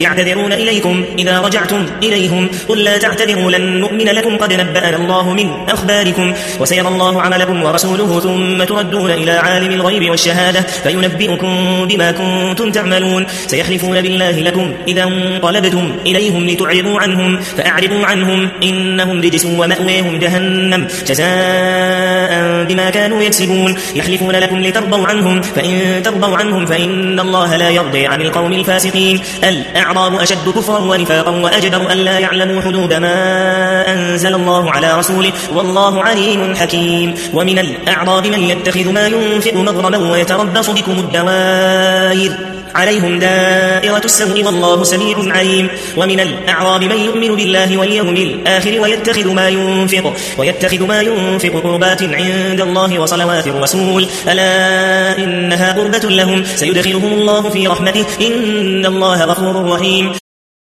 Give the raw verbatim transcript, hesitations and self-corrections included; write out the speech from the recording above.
يعتذرون إليكم إذا رجعتم إليهم قل لا تعتذروا لن نؤمن لكم قد نبأنا الله من أخباركم وسيرى الله عملكم ورسوله ثم تردون إلى عالم الغيب والشهادة فينبئكم بما كنتم تعملون سيحلفون بالله لكم إذا انقلبتم إليهم لتعرضوا عنهم فأعرضوا عنهم إنهم رجس ومأويهم جهنم جزاء بما كانوا يكسبون يحلفون لكم لترضوا عنهم فإن ترضوا عنهم فإن الله لا يرضي عن القوم الفاسقين الأعراب أشد كفرا ونفاقا وأجدر أن لا يعلموا حدود ما أنزل الله على رسوله والله عليم حكيم ومن الأعراب من يتخذ ما ينفق مغرما ويتربص بكم الدوائر عليهم دائرة السوء والله سميع عليم ومن الأعراب من يؤمن بالله واليوم الآخر ويتخذ ما ينفق ويتخذ ما ينفق قربات عند الله وصلوات الرسول ألا إنها قربة لهم سيدخلهم الله في رحمته إن الله غفور رحيم